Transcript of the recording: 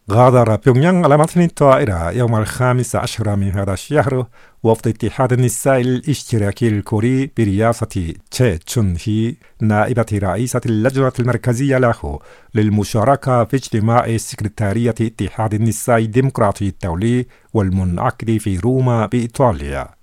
غادر بيونغيانغ على متن الطائرة يوم 15 من هذا الشهر وفد اتحاد النساء الاشتراكي الكوري برئاسة تشي تشون هي نائبة رئيسة اللجنة المركزية له للمشاركة في اجتماع سكرتارية اتحاد النساء الديمقراطي الدولي والمنعقد في روما بإيطاليا.